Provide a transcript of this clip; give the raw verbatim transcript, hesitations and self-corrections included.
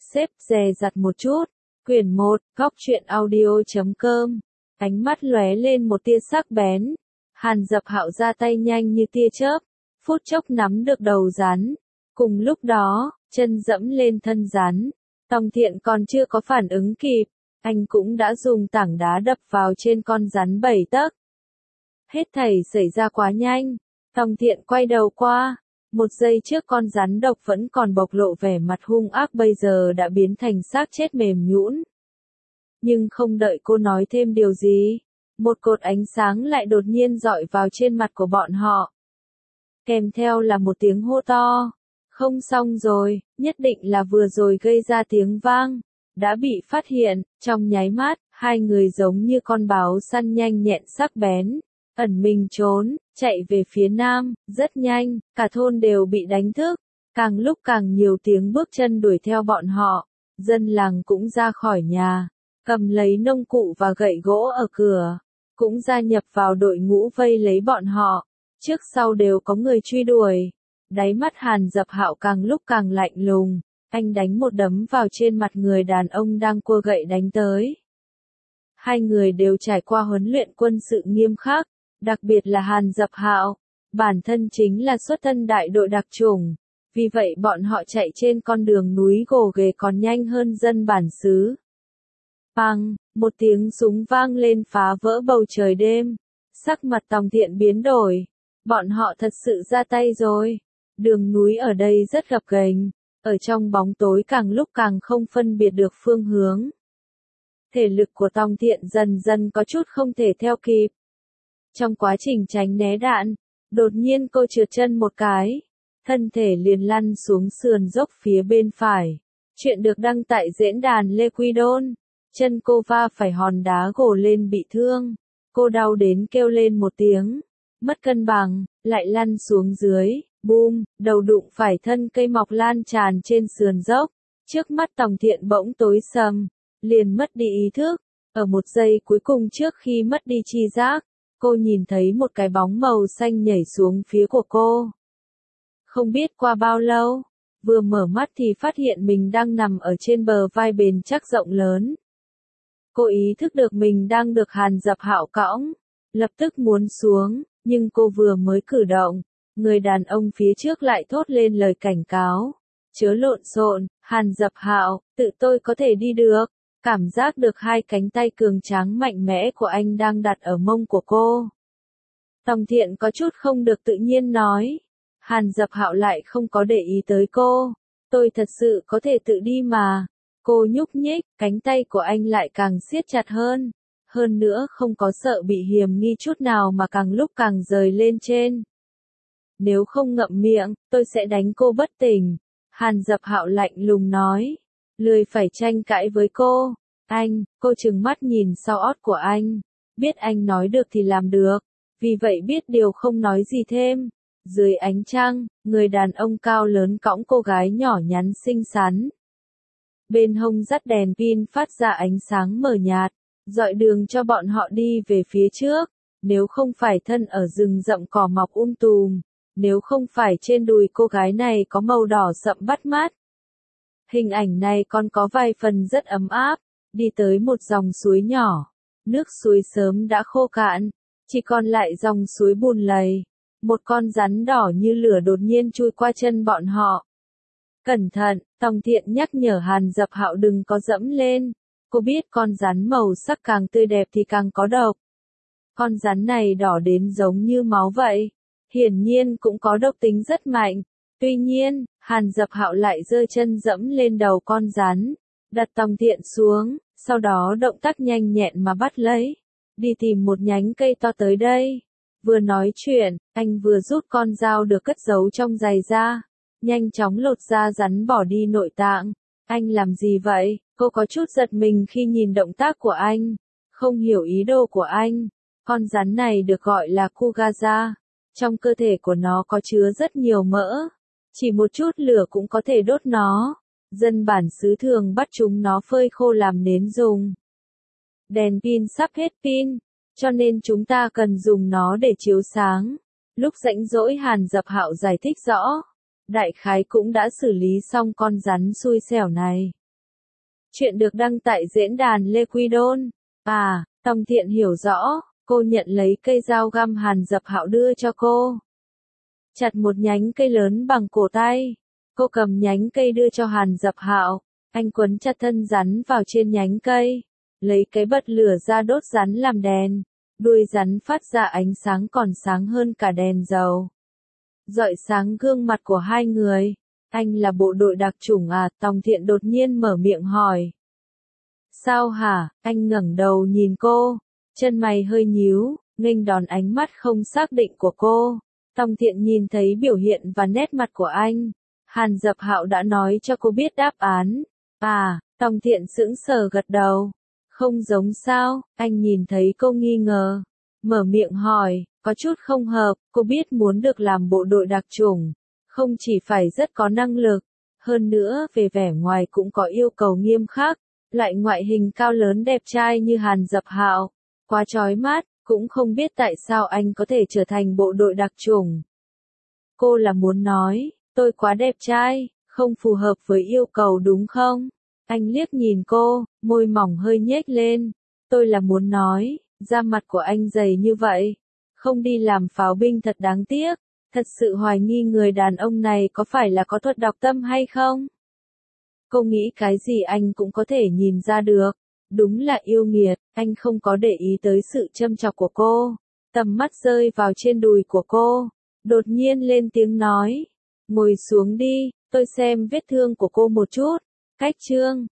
xếp dè dặt một chút. Quyển một, góc truyện audio chấm com. Ánh mắt lóe lên một tia sắc bén. Hàn Dập Hạo ra tay nhanh như tia chớp, phút chốc nắm được đầu rắn. Cùng lúc đó, chân dẫm lên thân rắn. Tòng Thiện còn chưa có phản ứng kịp, anh cũng đã dùng tảng đá đập vào trên con rắn bảy tấc. Hết thảy xảy ra quá nhanh. Tòng Thiện quay đầu qua. Một giây trước con rắn độc vẫn còn bộc lộ vẻ mặt hung ác bây giờ đã biến thành xác chết mềm nhũn. Nhưng không đợi cô nói thêm điều gì, một cột ánh sáng lại đột nhiên rọi vào trên mặt của bọn họ. Kèm theo là một tiếng hô to. Không xong rồi, nhất định là vừa rồi gây ra tiếng vang. Đã bị phát hiện, trong nháy mắt, hai người giống như con báo săn nhanh nhẹn sắc bén. Ẩn mình trốn, chạy về phía nam, rất nhanh, cả thôn đều bị đánh thức. Càng lúc càng nhiều tiếng bước chân đuổi theo bọn họ. Dân làng cũng ra khỏi nhà, cầm lấy nông cụ và gậy gỗ ở cửa, cũng gia nhập vào đội ngũ vây lấy bọn họ. Trước sau đều có người truy đuổi. Đáy mắt Hàn Dập Hạo càng lúc càng lạnh lùng, anh đánh một đấm vào trên mặt người đàn ông đang cua gậy đánh tới. Hai người đều trải qua huấn luyện quân sự nghiêm khắc, đặc biệt là Hàn Dập Hạo, bản thân chính là xuất thân đại đội đặc chủng, vì vậy bọn họ chạy trên con đường núi gồ ghề còn nhanh hơn dân bản xứ. Bang, một tiếng súng vang lên phá vỡ bầu trời đêm, sắc mặt Tòng Thiện biến đổi, bọn họ thật sự ra tay rồi. Đường núi ở đây rất gập ghềnh, ở trong bóng tối càng lúc càng không phân biệt được phương hướng. Thể lực của Tòng Thiện dần dần có chút không thể theo kịp. Trong quá trình tránh né đạn, đột nhiên cô trượt chân một cái, thân thể liền lăn xuống sườn dốc phía bên phải. Chuyện được đăng tại diễn đàn Lê Quy Đôn. Chân cô va phải hòn đá gồ lên bị thương. Cô đau đến kêu lên một tiếng, mất cân bằng, lại lăn xuống dưới. Boom, đầu đụng phải thân cây mọc lan tràn trên sườn dốc. Trước mắt Tòng Thiện bỗng tối sầm, liền mất đi ý thức. Ở một giây cuối cùng trước khi mất đi tri giác, cô nhìn thấy một cái bóng màu xanh nhảy xuống phía của cô. Không biết qua bao lâu, vừa mở mắt thì phát hiện mình đang nằm ở trên bờ vai bền chắc rộng lớn. Cô ý thức được mình đang được Hàn Dập Hạo cõng, lập tức muốn xuống, nhưng cô vừa mới cử động, người đàn ông phía trước lại thốt lên lời cảnh cáo. Chớ lộn xộn, Hàn Dập Hạo, tự tôi có thể đi được. Cảm giác được hai cánh tay cường tráng mạnh mẽ của anh đang đặt ở mông của cô. Tòng Thiện có chút không được tự nhiên nói. Hàn Dập Hạo lại không có để ý tới cô. Tôi thật sự có thể tự đi mà. Cô nhúc nhích, cánh tay của anh lại càng siết chặt hơn. Hơn nữa không có sợ bị hiềm nghi chút nào mà càng lúc càng rời lên trên. Nếu không ngậm miệng, tôi sẽ đánh cô bất tỉnh. Hàn Dập Hạo lạnh lùng nói. Lười phải tranh cãi với cô. Anh, cô trừng mắt nhìn sau ót của anh. Biết anh nói được thì làm được. Vì vậy biết điều không nói gì thêm. Dưới ánh trăng, người đàn ông cao lớn cõng cô gái nhỏ nhắn xinh xắn. Bên hông dắt đèn pin phát ra ánh sáng mờ nhạt, dọi đường cho bọn họ đi về phía trước. Nếu không phải thân ở rừng rậm cỏ mọc um tùm, nếu không phải trên đùi cô gái này có màu đỏ sậm bắt mắt. Hình ảnh này còn có vài phần rất ấm áp, đi tới một dòng suối nhỏ. Nước suối sớm đã khô cạn, chỉ còn lại dòng suối bùn lầy. Một con rắn đỏ như lửa đột nhiên chui qua chân bọn họ. Cẩn thận, Tòng Thiện nhắc nhở Hàn Dập Hạo đừng có dẫm lên. Cô biết con rắn màu sắc càng tươi đẹp thì càng có độc. Con rắn này đỏ đến giống như máu vậy. Hiển nhiên cũng có độc tính rất mạnh. Tuy nhiên, Hàn Dập Hạo lại giơ chân dẫm lên đầu con rắn, đặt Tòng Thiện xuống, sau đó động tác nhanh nhẹn mà bắt lấy. Đi tìm một nhánh cây to tới đây. Vừa nói chuyện, anh vừa rút con dao được cất giấu trong giày ra, nhanh chóng lột da rắn bỏ đi nội tạng. Anh làm gì vậy? Cô có chút giật mình khi nhìn động tác của anh, không hiểu ý đồ của anh. Con rắn này được gọi là Kugaza. Trong cơ thể của nó có chứa rất nhiều mỡ. Chỉ một chút lửa cũng có thể đốt nó. Dân bản xứ thường bắt chúng nó phơi khô làm nến dùng. Đèn pin sắp hết pin, cho nên chúng ta cần dùng nó để chiếu sáng. Lúc rảnh rỗi Hàn Dập Hạo giải thích rõ. Đại khái cũng đã xử lý xong con rắn xui xẻo này. Chuyện được đăng tại diễn đàn Lê Quy Đôn. À, Tòng Thiện hiểu rõ, cô nhận lấy cây dao găm Hàn Dập Hạo đưa cho cô. Chặt một nhánh cây lớn bằng cổ tay. Cô cầm nhánh cây đưa cho Hàn Dập Hạo. Anh quấn chặt thân rắn vào trên nhánh cây. Lấy cái bật lửa ra đốt rắn làm đèn. Đuôi rắn phát ra ánh sáng còn sáng hơn cả đèn dầu. Rọi sáng gương mặt của hai người. Anh là bộ đội đặc chủng à? Tòng Thiện đột nhiên mở miệng hỏi. Sao hả? Anh ngẩng đầu nhìn cô. Chân mày hơi nhíu, nghênh đón ánh mắt không xác định của cô. Tòng Thiện nhìn thấy biểu hiện và nét mặt của anh. Hàn Dập Hạo đã nói cho cô biết đáp án. À, Tòng Thiện sững sờ gật đầu. Không giống sao? Anh nhìn thấy cô nghi ngờ. Mở miệng hỏi, có chút không hợp, cô biết muốn được làm bộ đội đặc chủng. Không chỉ phải rất có năng lực, hơn nữa về vẻ ngoài cũng có yêu cầu nghiêm khắc. Loại ngoại hình cao lớn đẹp trai như Hàn Dập Hạo, quá chói mắt, cũng không biết tại sao anh có thể trở thành bộ đội đặc chủng. Cô là muốn nói, tôi quá đẹp trai, không phù hợp với yêu cầu đúng không? Anh liếc nhìn cô, môi mỏng hơi nhếch lên. Tôi là muốn nói, da mặt của anh dày như vậy, không đi làm pháo binh thật đáng tiếc. Thật sự hoài nghi người đàn ông này có phải là có thuật đọc tâm hay không? Cô nghĩ cái gì anh cũng có thể nhìn ra được. Đúng là yêu nghiệt, anh không có để ý tới sự châm chọc của cô. Tầm mắt rơi vào trên đùi của cô. Đột nhiên lên tiếng nói. Ngồi xuống đi, tôi xem vết thương của cô một chút. Cách chương.